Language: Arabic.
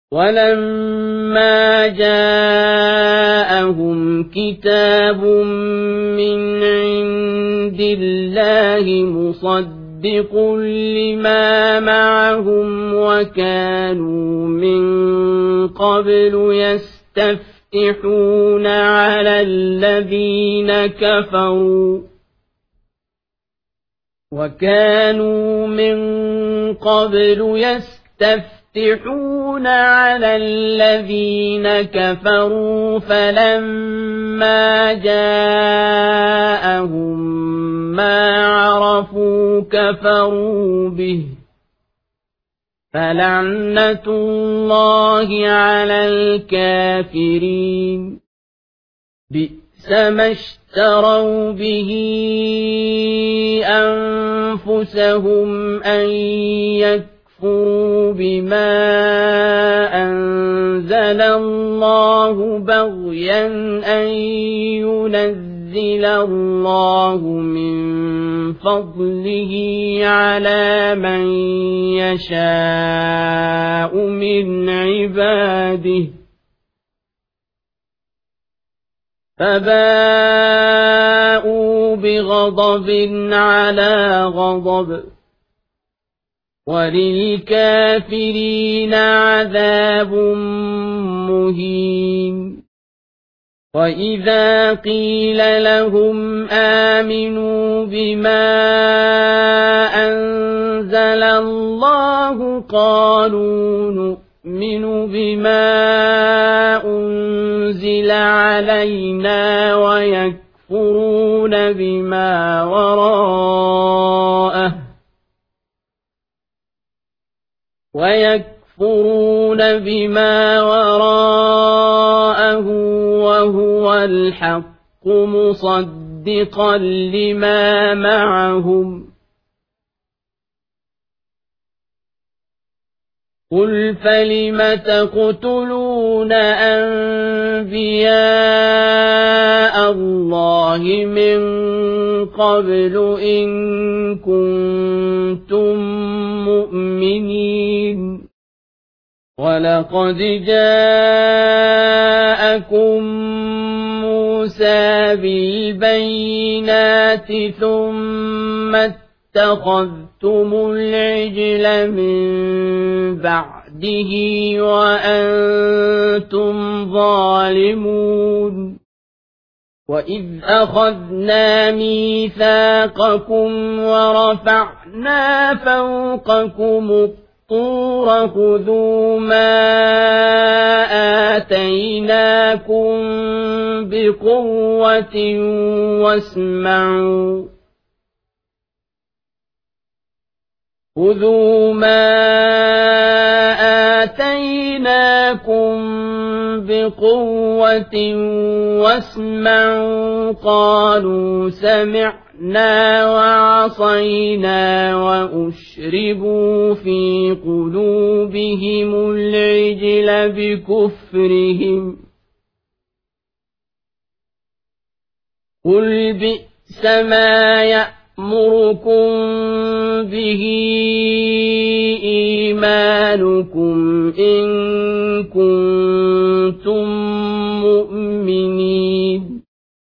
ولما جاءهم كتاب من عند الله مصدق لما معهم وكانوا من قبل يستفتحون على الذين كفروا فلما جاءهم ما عرفوا كفروا به فلعنة الله على الكافرين بئس ما اشتروا به أنفسهم أن يكفروا بما أنزل الله بغيا أن ينزل الله من فضله على من يشاء من عباده فباءوا بغضب على غضب وللكافرين عذاب مهين وإذا قيل لهم آمنوا بما أنزل الله قالوا نؤمن بما أنزل علينا ويكفرون بما وراءه وهو الحق مصدقا لما معهم قل فلم تقتلون أنبياء الله من قبل إن كنتم مؤمنين ولقد جاءكم موسى بالبينات ثم اتخذتم العجل من بعده وأنتم ظالمون وإذ أخذنا ميثاقكم ورفعنا فوقكم الطور خذوا ما آتيناكم بقوة واسمعوا خذوا ما آتيناكم بقوة واسمعوا قالوا سمعنا وعصينا وأشربوا في قلوبهم العجل بكفرهم قل بئس ما يأمركم به إيمانكم إن كنتم مؤمنين